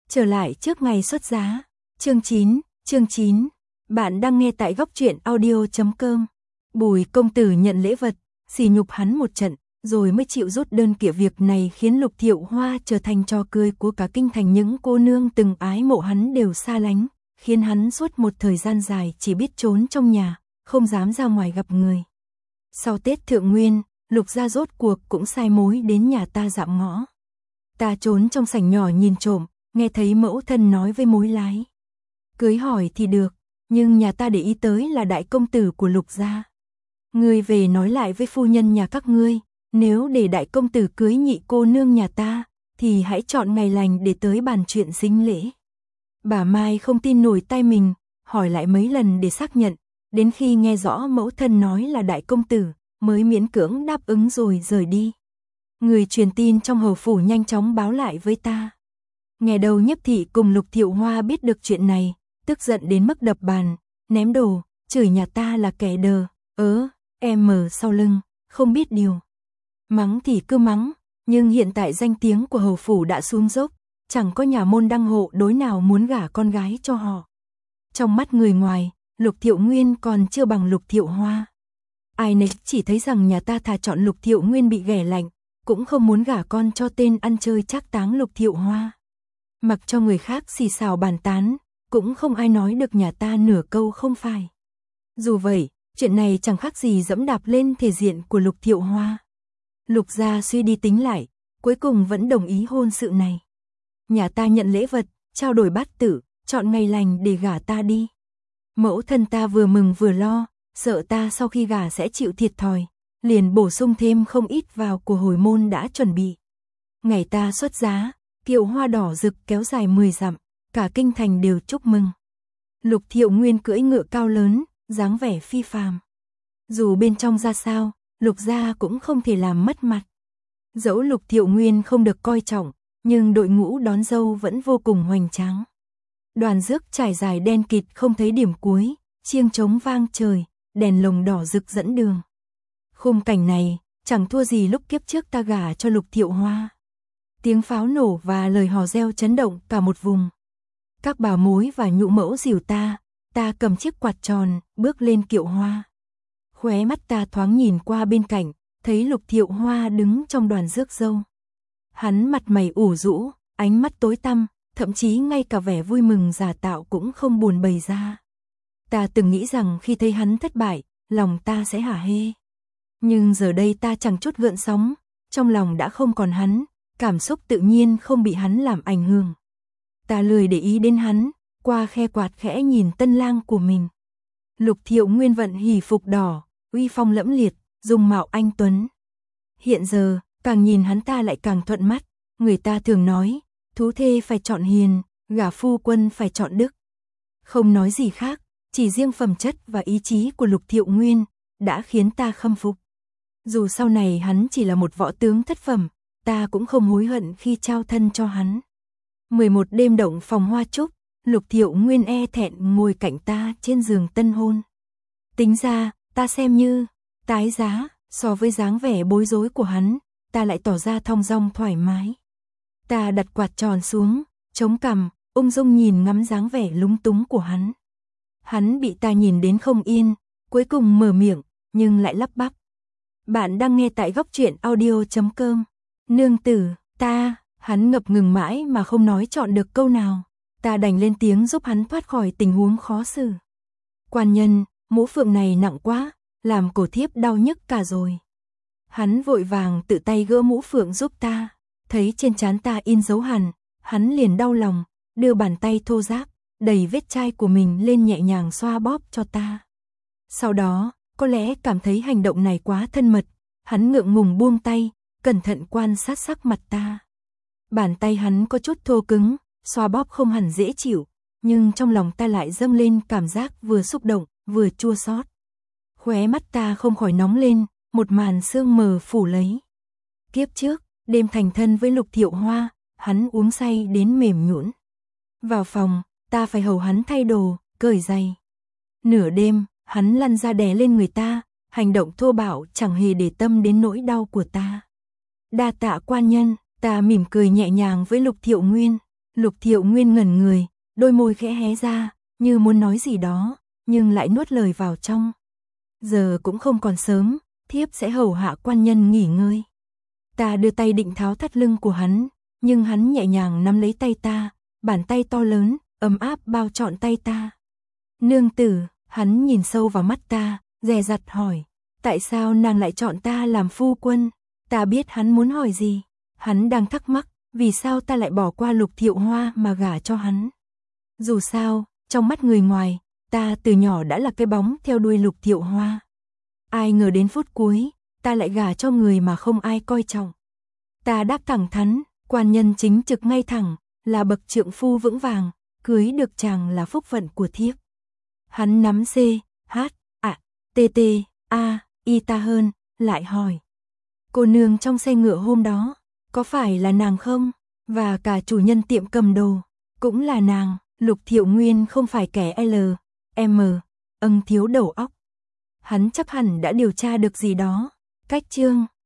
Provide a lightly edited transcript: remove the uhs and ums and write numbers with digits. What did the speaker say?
Trở lại trước ngày xuất giá. Chương 9. Bạn đang nghe tại góc truyện audio.com. Bùi công tử nhận lễ vật, sỉ nhục hắn một trận, rồi mới chịu rút đơn kiện. Việc này khiến Lục Thiệu Hoa trở thành trò cười của cả kinh thành. Những cô nương từng ái mộ hắn đều xa lánh, khiến hắn suốt một thời gian dài chỉ biết trốn trong nhà, không dám ra ngoài gặp người. Sau Tết Thượng Nguyên, Lục gia rốt cuộc cũng sai mối đến nhà ta dạm ngõ. Ta trốn trong sảnh nhỏ nhìn trộm, nghe thấy mẫu thân nói với mối lái. Cưới hỏi thì được, nhưng nhà ta để ý tới là đại công tử của Lục gia. Ngươi về nói lại với phu nhân nhà các ngươi, nếu để đại công tử cưới nhị cô nương nhà ta, thì hãy chọn ngày lành để tới bàn chuyện sính lễ. Bà Mai không tin nổi tai mình, hỏi lại mấy lần để xác nhận, đến khi nghe rõ mẫu thân nói là đại công tử, mới miễn cưỡng đáp ứng rồi rời đi. Người truyền tin trong hầu phủ nhanh chóng báo lại với ta. Nghe đầu Nhiếp thị cùng Lục Thiệu Hoa biết được chuyện này, tức giận đến mức đập bàn, ném đồ, chửi nhà ta là kẻ đờ, em ở sau lưng, không biết điều. Mắng thì cứ mắng, nhưng hiện tại danh tiếng của hầu phủ đã xuống dốc, chẳng có nhà môn đăng hộ đối nào muốn gả con gái cho họ. Trong mắt người ngoài, Lục Thiệu Nguyên còn chưa bằng Lục Thiệu Hoa. Ai nấy chỉ thấy rằng nhà ta thà chọn Lục Thiệu Nguyên bị ghẻ lạnh, cũng không muốn gả con cho tên ăn chơi trác táng Lục Thiệu Hoa. Mặc cho người khác xì xào bàn tán, cũng không ai nói được nhà ta nửa câu không phải. Dù vậy, chuyện này chẳng khác gì dẫm đạp lên thể diện của Lục Thiệu Hoa. Lục gia suy đi tính lại, cuối cùng vẫn đồng ý hôn sự này. Nhà ta nhận lễ vật, trao đổi bát tự, chọn ngày lành để gả ta đi. Mẫu thân ta vừa mừng vừa lo, sợ ta sau khi gả sẽ chịu thiệt thòi, liền bổ sung thêm không ít vào của hồi môn đã chuẩn bị. Ngày ta xuất giá, kiệu hoa đỏ rực kéo dài 10 dặm, cả kinh thành đều chúc mừng. Lục Thiệu Nguyên cưỡi ngựa cao lớn, dáng vẻ phi phàm. Dù bên trong ra sao, Lục gia cũng không thể làm mất mặt. Dẫu Lục Thiệu Nguyên không được coi trọng, nhưng đội ngũ đón dâu vẫn vô cùng hoành tráng. Đoàn rước trải dài đen kịt không thấy điểm cuối, chiêng trống vang trời, đèn lồng đỏ rực dẫn đường. Khung cảnh này chẳng thua gì lúc kiếp trước ta gả cho Lục Thiệu Hoa. Tiếng pháo nổ và lời hò reo chấn động cả một vùng. Các bà mối và nhũ mẫu dìu ta cầm chiếc quạt tròn, bước lên kiệu hoa. Khóe mắt ta thoáng nhìn qua bên cạnh, thấy Lục Thiệu Hoa đứng trong đoàn rước dâu. Hắn mặt mày ủ rũ, ánh mắt tối tăm, thậm chí ngay cả vẻ vui mừng giả tạo cũng không buồn bày ra. Ta từng nghĩ rằng khi thấy hắn thất bại, lòng ta sẽ hả hê. Nhưng giờ đây ta chẳng chút gợn sóng, trong lòng đã không còn hắn, cảm xúc tự nhiên không bị hắn làm ảnh hưởng. Ta lười để ý đến hắn, qua khe quạt khẽ nhìn tân lang của mình. Lục Thiệu Nguyên vận hỉ phục đỏ, uy phong lẫm liệt, dung mạo anh tuấn. Hiện giờ, càng nhìn hắn ta lại càng thuận mắt, người ta thường nói, thú thê phải chọn hiền, gả phu quân phải chọn đức. Không nói gì khác, chỉ riêng phẩm chất và ý chí của Lục Thiệu Nguyên đã khiến ta khâm phục. Dù sau này hắn chỉ là một võ tướng thất phẩm, ta cũng không hối hận khi trao thân cho hắn. 11 đêm động phòng hoa trúc, Lục Thiệu Nguyên e thẹn ngồi cạnh ta trên giường tân hôn. Tính ra, ta xem như tái giá, so với dáng vẻ bối rối của hắn, ta lại tỏ ra thong dong thoải mái. Ta đặt quạt tròn xuống, chống cằm, ung dung nhìn ngắm dáng vẻ lúng túng của hắn. Hắn bị ta nhìn đến không yên, cuối cùng mở miệng, nhưng lại lắp bắp. Bạn đang nghe tại góc truyện audio.com. Nương tử, hắn ngập ngừng mãi mà không nói chọn được câu nào. Ta đành lên tiếng giúp hắn thoát khỏi tình huống khó xử. Quan nhân, mũ phượng này nặng quá, làm cổ thiếp đau nhức cả rồi. Hắn vội vàng tự tay gỡ mũ phượng giúp ta, thấy trên trán ta in dấu hằn, hắn liền đau lòng, đưa bàn tay thô ráp, đầy vết chai của mình lên nhẹ nhàng xoa bóp cho ta. Sau đó, có lẽ cảm thấy hành động này quá thân mật, hắn ngượng ngùng buông tay, cẩn thận quan sát sắc mặt ta. Bàn tay hắn có chút thô cứng, xoa bóp không hẳn dễ chịu, nhưng trong lòng ta lại dâng lên cảm giác vừa xúc động, vừa chua xót. Khóe mắt ta không khỏi nóng lên, một màn sương mờ phủ lấy. Kiếp trước, đêm thành thân với Lục Thiệu Hoa, hắn uống say đến mềm nhũn. Vào phòng, ta phải hầu hắn thay đồ, cởi giày. Nửa đêm, hắn lăn ra đè lên người ta, hành động thô bạo chẳng hề để tâm đến nỗi đau của ta. Đa tạ quan nhân, ta mỉm cười nhẹ nhàng với Lục Thiệu Nguyên. Lục Thiệu Nguyên ngẩn người, đôi môi khẽ hé ra, như muốn nói gì đó, nhưng lại nuốt lời vào trong. Giờ cũng không còn sớm, thiếp sẽ hầu hạ quan nhân nghỉ ngơi. Ta đưa tay định tháo thắt lưng của hắn, nhưng hắn nhẹ nhàng nắm lấy tay ta, bàn tay to lớn, ấm áp bao trọn tay ta. Nương tử, hắn nhìn sâu vào mắt ta, dè dặt hỏi, tại sao nàng lại chọn ta làm phu quân? Ta biết hắn muốn hỏi gì, hắn đang thắc mắc, vì sao ta lại bỏ qua Lục Thiệu Hoa mà gả cho hắn. Dù sao, trong mắt người ngoài, ta từ nhỏ đã là cái bóng theo đuôi Lục Thiệu Hoa. Ai ngờ đến phút cuối, ta lại gả cho người mà không ai coi trọng. Ta đáp thẳng thắn, quan nhân chính trực ngay thẳng, là bậc trượng phu vững vàng, cưới được chàng là phúc phận của thiếp. Hắn nắm C, H, T, T, A, Y ta hơn, lại hỏi. Cô nương trong xe ngựa hôm đó, có phải là nàng không? Và cả chủ nhân tiệm cầm đồ, cũng là nàng. Lục Thiệu Nguyên không phải kẻ L, M, thiếu đầu óc. Hắn chắc hẳn đã điều tra được gì đó. Cách chương